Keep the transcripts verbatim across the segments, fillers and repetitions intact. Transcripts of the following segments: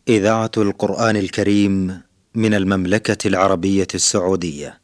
إذاعة القرآن الكريم من المملكة العربية السعودية.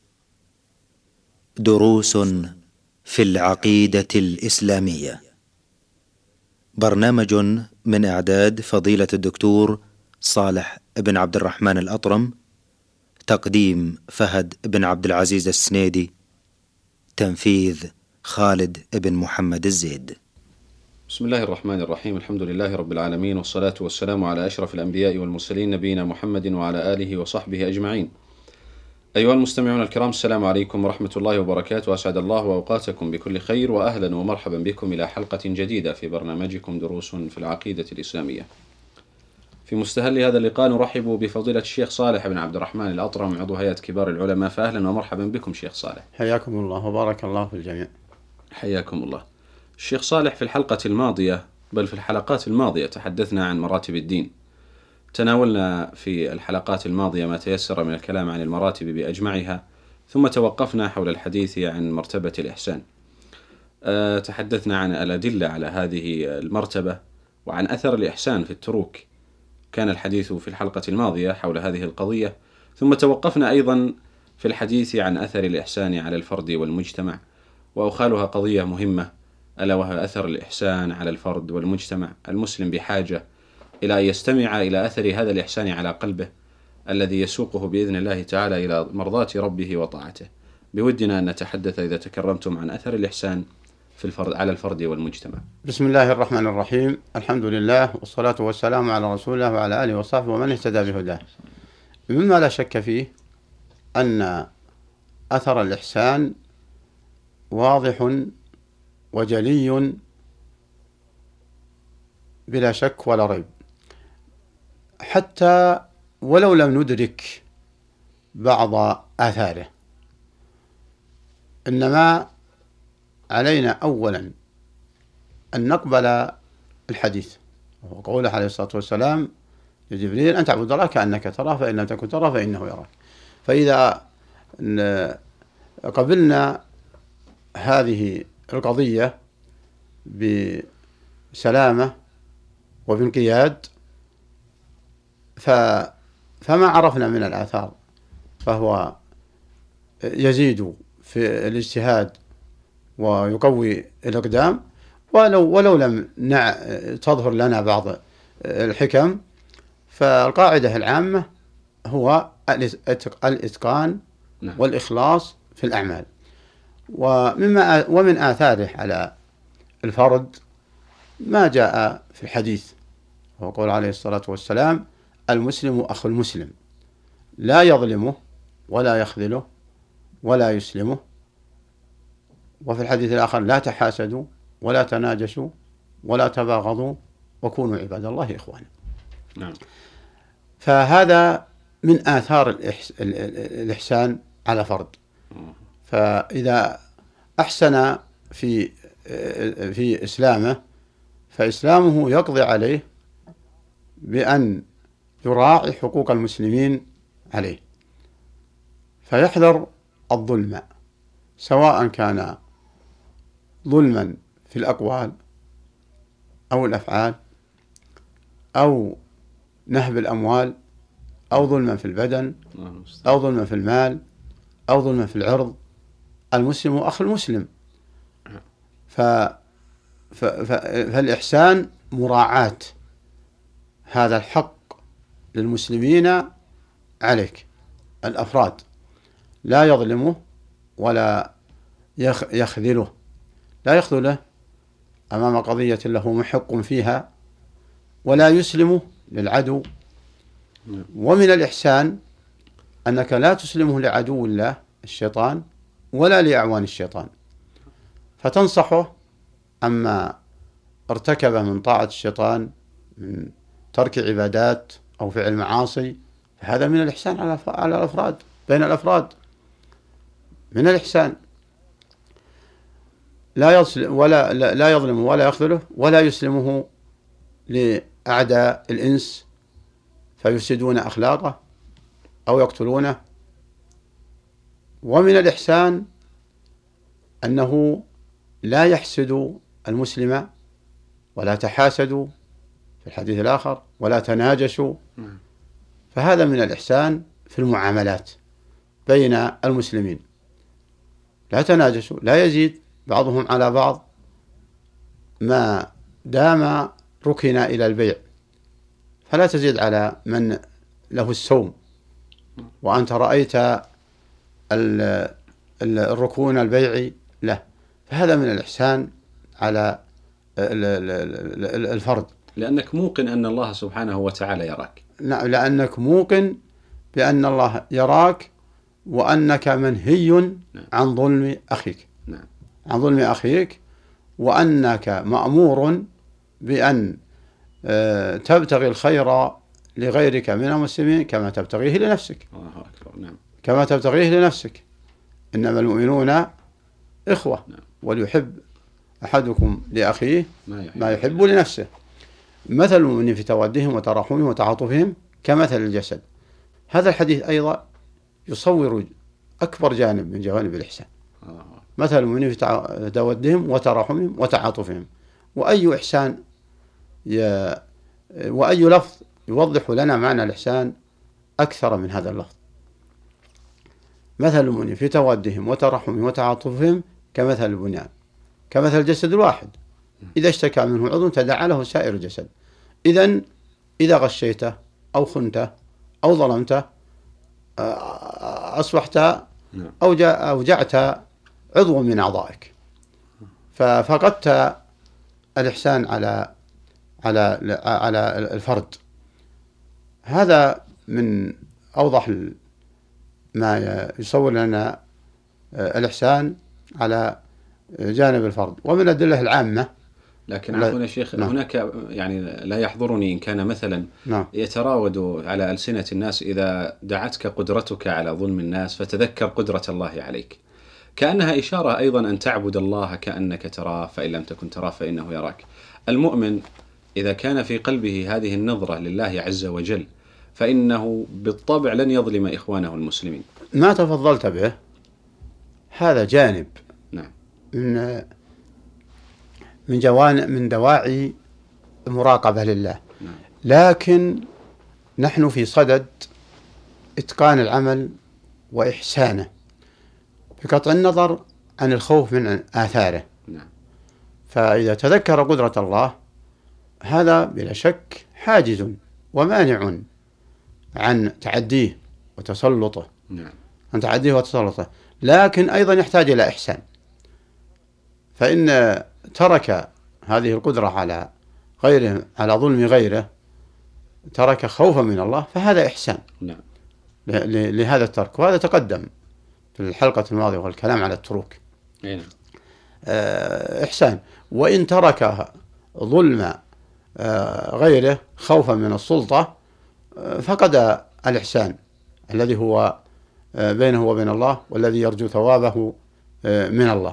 دروس في العقيدة الإسلامية. برنامج من إعداد فضيلة الدكتور صالح بن عبد الرحمن الأطرم. تقديم فهد بن عبد العزيز السنيدي. تنفيذ خالد بن محمد الزيد. بسم الله الرحمن الرحيم. الحمد لله رب العالمين، والصلاة والسلام على أشرف الأنبياء والمرسلين نبينا محمد وعلى آله وصحبه أجمعين. أيها المستمعون الكرام، السلام عليكم ورحمة الله وبركاته، وأسعد الله أوقاتكم بكل خير، وأهلا ومرحبا بكم إلى حلقة جديدة في برنامجكم دروس في العقيدة الإسلامية. في مستهل هذا اللقاء نرحب بفضيلة الشيخ صالح بن عبد الرحمن الأطرم، عضو هيئة كبار العلماء، فأهلا ومرحبا بكم شيخ صالح. حياكم الله وبارك الله في الجميع. حياكم الله. الشيخ صالح، في الحلقة الماضية بل في الحلقات الماضية تحدثنا عن مراتب الدين. تناولنا في الحلقات الماضية ما تيسر من الكلام عن المراتب بأجمعها، ثم توقفنا حول الحديث عن مرتبة الإحسان. أه تحدثنا عن الأدلة على هذه المرتبة وعن أثر الإحسان في التروك. كان الحديث في الحلقة الماضية حول هذه القضية، ثم توقفنا أيضا في الحديث عن أثر الإحسان على الفرد والمجتمع، وأخالها قضية مهمة، ألا وهي أثر الإحسان على الفرد والمجتمع. المسلم بحاجة إلى أن يستمع إلى أثر هذا الإحسان على قلبه الذي يسوقه بإذن الله تعالى إلى مرضاة ربه وطاعته. بودنا أن نتحدث إذا تكرمتم عن أثر الإحسان في الفرد على الفرد والمجتمع. بسم الله الرحمن الرحيم. الحمد لله والصلاة والسلام على رسول الله وعلى آله وصحبه ومن اهتدى بهداه. مما لا شك فيه أن أثر الإحسان واضح وجلي بلا شك ولا ريب، حتى ولو لم ندرك بعض آثاره. إنما علينا أولا أن نقبل الحديث، وهو قوله عليه الصلاة والسلام لجبريل: أن تعبد الله كأنك تراه فإن لم تكن تراه فإنه يراك. فإذا قبلنا هذه القضية بسلامة وبانقياد فما عرفنا من الآثار فهو يزيد في الاجتهاد ويقوي الإقدام، ولو, ولو لم نع... تظهر لنا بعض الحكم. فالقاعدة العامة هو الإتقان والإخلاص في الأعمال. ومما ومن آثاره على الفرد ما جاء في الحديث، هو قول عليه الصلاة والسلام: المسلم أخو المسلم، لا يظلمه ولا يخذله ولا يسلمه. وفي الحديث الآخر: لا تحاسدوا ولا تناجشوا ولا تباغضوا وكونوا عباد الله إخوانا. نعم. فهذا من آثار الإحس... الإحسان على فرد. فإذا أحسن في في إسلامه فإسلامه يقضي عليه بأن يراعي حقوق المسلمين عليه، فيحذر الظلم، سواء كان ظلما في الأقوال أو الأفعال أو نهب الأموال أو ظلما في البدن أو ظلما في المال أو ظلما في العرض. المسلم أخو المسلم. ف... ف... ف... فالإحسان مراعاة هذا الحق للمسلمين عليك الأفراد، لا يظلمه ولا يخ... يخذله، لا يخذله أمام قضية له محق فيها، ولا يسلمه للعدو. ومن الإحسان أنك لا تسلمه لعدو الله الشيطان ولا لأعوان الشيطان، فتنصحه عما ارتكب من طاعة الشيطان من ترك عبادات أو فعل معاصي. هذا من الإحسان على على الأفراد، بين الأفراد من الإحسان. لا يظلم ولا لا يظلمه ولا يخذله ولا يسلمه لأعداء الإنس فيفسدون أخلاقه أو يقتلونه. ومن الإحسان أنه لا يحسد المسلم ولا تحاسدوا الحديث الآخر ولا تناجشوا. فهذا من الإحسان في المعاملات بين المسلمين. لا تناجشوا، لا يزيد بعضهم على بعض ما دام ركن إلى البيع، فلا تزيد على من له السوم وأنت رأيت الركون البيعي له. فهذا من الإحسان على الفرد، لأنك موقن أن الله سبحانه وتعالى يراك. نعم، لأنك موقن بأن الله يراك وأنك منهي نعم. عن ظلم أخيك نعم. عن ظلم أخيك، وأنك مأمور بأن تبتغي الخير لغيرك من المسلمين كما تبتغيه لنفسك. الله أكبر. نعم. كما تبتغيه لنفسك. إنما المؤمنون إخوة. نعم. وليحب أحدكم لأخيه ما يحب, ما يحب لنفسه. مثل المؤمنين في تودهم وتراحمهم وتعاطفهم كمثل الجسد. هذا الحديث أيضا يصور أكبر جانب من جوانب الإحسان. آه. مثل المؤمنين في تودهم وتراحمهم وتعاطفهم. وأي إحسان ي... وأي لفظ يوضح لنا معنى الإحسان أكثر من هذا اللفظ. مثل المؤمنين في تودهم وتراحمهم وتعاطفهم كمثل البنيان، كمثل الجسد الواحد إذا اشتكى منه عضو تداعى له سائر الجسد. إذن إذا غشيته أو خنته أو ظلمته أصبحت أوجعت عضو من أعضائك، ففقدت الإحسان على على على الفرد. هذا من أوضح ما يصور لنا الإحسان على جانب الفرد. ومن الأدلة العامة، لكن عفوا يا شيخ، نعم. هناك يعني لا يحضرني إن كان مثلا نعم. يتراود على ألسنة الناس إذا دعتك قدرتك على ظلم الناس فتذكر قدرة الله عليك، كأنها إشارة أيضا أن تعبد الله كأنك تراه، فإن لم تكن تراه فإنه يراك. المؤمن إذا كان في قلبه هذه النظرة لله عز وجل فإنه بالطبع لن يظلم إخوانه المسلمين. ما تفضلت به هذا جانب نعم. من من جوانب من دواعي المراقبة لله. نعم. لكن نحن في صدد إتقان العمل وإحسانه بقطع النظر عن الخوف من آثاره. نعم. فإذا تذكر قدرة الله هذا بلا شك حاجز ومانع عن تعديه وتسلطه. نعم. عن تعديه وتسلطه. لكن أيضا يحتاج إلى إحسان، فإن ترك هذه القدرة على غيره، على ظلم غيره، ترك خوفا من الله، فهذا إحسان. نعم. لهذا الترك. وهذا تقدم في الحلقة الماضية والكلام على التروك. نعم. إحسان. وإن ترك ظلم غيره خوفا من السلطة فقد الإحسان الذي هو بينه وبين الله والذي يرجو ثوابه من الله.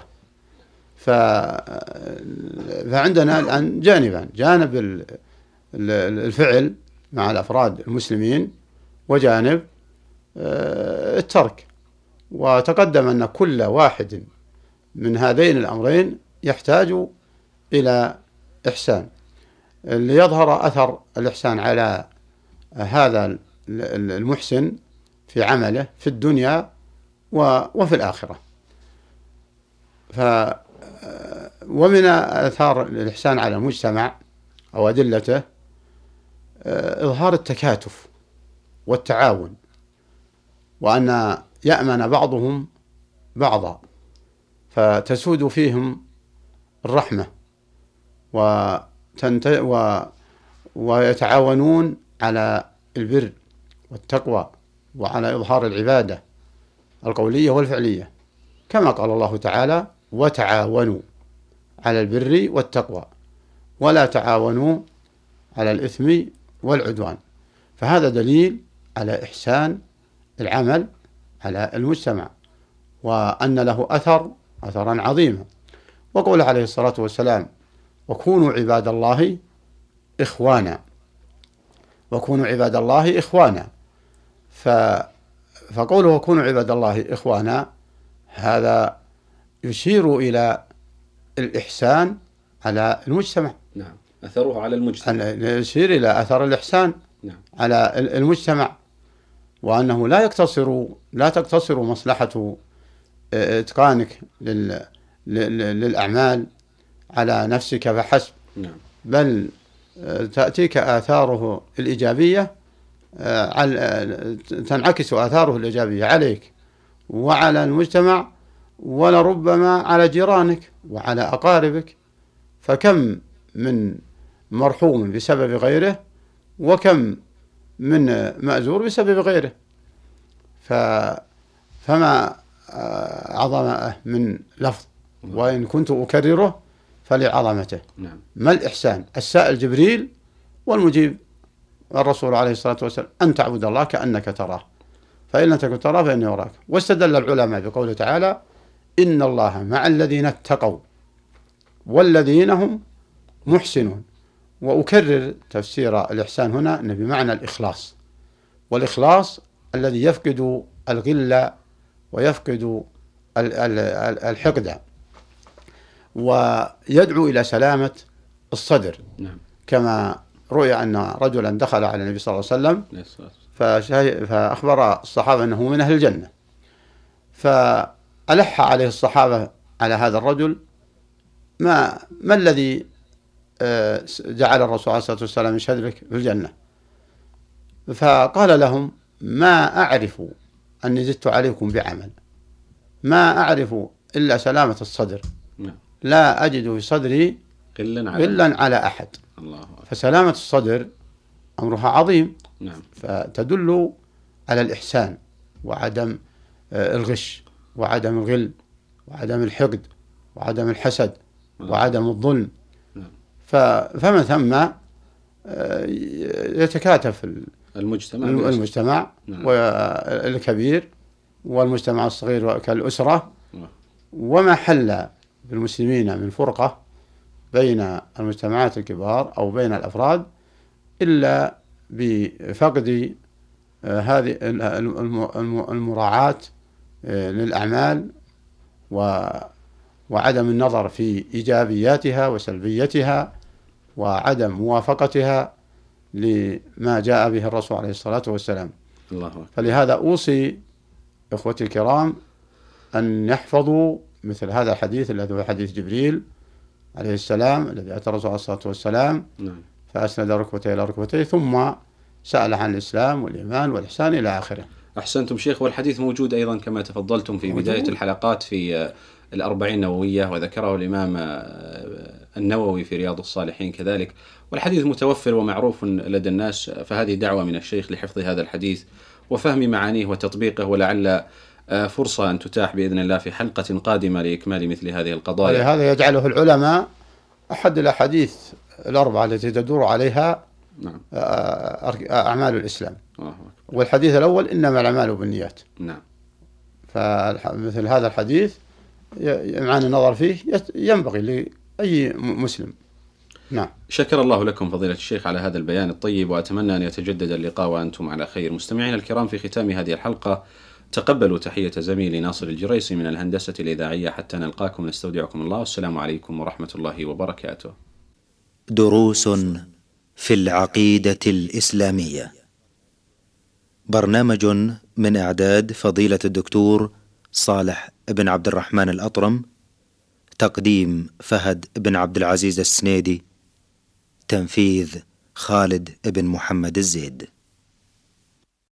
فعندنا الآن جانبان: جانب الفعل مع الأفراد المسلمين، وجانب الترك. وتقدم أن كل واحد من هذين الأمرين يحتاج إلى إحسان ليظهر أثر الإحسان على هذا المحسن في عمله في الدنيا وفي الآخرة. ف ومن آثار الإحسان على المجتمع أو أدلته إظهار التكاتف والتعاون، وأن يأمن بعضهم بعضا فتسود فيهم الرحمة وتنت... و... ويتعاونون على البر والتقوى وعلى إظهار العبادة القولية والفعلية، كما قال الله تعالى: وتعاونوا على البر والتقوى ولا تعاونوا على الإثم والعدوان. فهذا دليل على إحسان العمل على المجتمع، وأن له أثر أثرا عظيما. وقول عليه الصلاة والسلام: وكونوا عباد الله إخوانا، وكونوا عباد الله إخوانا. ف... فقوله وكونوا عباد الله إخوانا هذا يشير إلى الإحسان على المجتمع. نعم. أثره على المجتمع، يشير إلى أثر الإحسان نعم. على المجتمع، وأنه لا يقتصر لا تقتصر مصلحة إتقانك للأعمال على نفسك فحسب، نعم. بل تأتيك آثاره الإيجابية، تنعكس آثاره الإيجابية عليك وعلى المجتمع، ولربما على جيرانك وعلى أقاربك. فكم من مرحوم بسبب غيره، وكم من مأزور بسبب غيره. فما عظم من لفظ، وإن كنت أكرره فلعظمته. نعم. ما الإحسان؟ السائل جبريل والمجيب الرسول عليه الصلاة والسلام، أن تعبد الله كأنك تراه، فإن لم تكن تراه فإنه يراك. واستدل العلماء بقوله تعالى: إن الله مع الذين اتقوا والذين هم محسنون. وأكرر تفسير الإحسان هنا أنه بمعنى الإخلاص، والإخلاص الذي يفقد الغل ويفقد الحقد، ويدعو إلى سلامة الصدر. نعم. كما رؤي أن رجلا دخل على النبي صلى الله عليه وسلم فأخبر الصحابة أنه من أهل الجنة، فألح عليه الصحابة على هذا الرجل: ما ما الذي جعل الرسول عليه الصلاة والسلام يشهد لك في الجنة؟ فقال لهم: ما أعرف أني زدت عليكم بعمل، ما أعرف إلا سلامة الصدر، لا أجد في صدري غلا على أحد. الله. فسلامة الصدر أمرها عظيم. نعم. فتدل على الإحسان وعدم الغش وعدم الغل وعدم الحقد وعدم الحسد وعدم الظلم. نعم. فمن ثم يتكاتف المجتمع المجتمع نعم. والكبير والمجتمع الصغير كالأسرة. وما حل بالمسلمين من فرقة بين المجتمعات الكبار أو بين الأفراد إلا بفقد هذه المراعاة للأعمال وعدم النظر في إيجابياتها وسلبياتها وعدم موافقتها لما جاء به الرسول عليه الصلاة والسلام. الله أكبر. فلهذا أوصي إخوتي الكرام أن يحفظوا مثل هذا الحديث الذي هو حديث جبريل عليه السلام الذي أتى الرسول عليه الصلاة والسلام نعم. فأسند ركبتيه إلى ركبتيه ثم سأل عن الإسلام والإيمان والإحسان إلى آخره. أحسنتم شيخ. والحديث موجود أيضا كما تفضلتم في بداية الحلقات في الأربعين النووية، وذكره الإمام النووي في رياض الصالحين كذلك، والحديث متوفر ومعروف لدى الناس. فهذه دعوة من الشيخ لحفظ هذا الحديث وفهم معانيه وتطبيقه، ولعل فرصة أن تتاح بإذن الله في حلقة قادمة لإكمال مثل هذه القضايا. هذا يجعله العلماء أحد الأحاديث الأربعة التي تدور عليها نعم. أعمال الإسلام. آه. والحديث الأول: إنما الأعمال بالنيات. نعم. فمثل هذا الحديث معنى النظر فيه ينبغي لأي مسلم. نعم. شكر الله لكم فضيلة الشيخ على هذا البيان الطيب، وأتمنى أن يتجدد اللقاء وأنتم على خير. مستمعين الكرام، في ختام هذه الحلقة تقبلوا تحية زميلي ناصر الجريسي من الهندسة الإذاعية. حتى نلقاكم نستودعكم الله، والسلام عليكم ورحمة الله وبركاته. دروس في العقيدة الإسلامية، برنامج من إعداد فضيلة الدكتور صالح بن عبد الرحمن الأطرم، تقديم فهد بن عبد العزيز السنيدي، تنفيذ خالد بن محمد الزيد.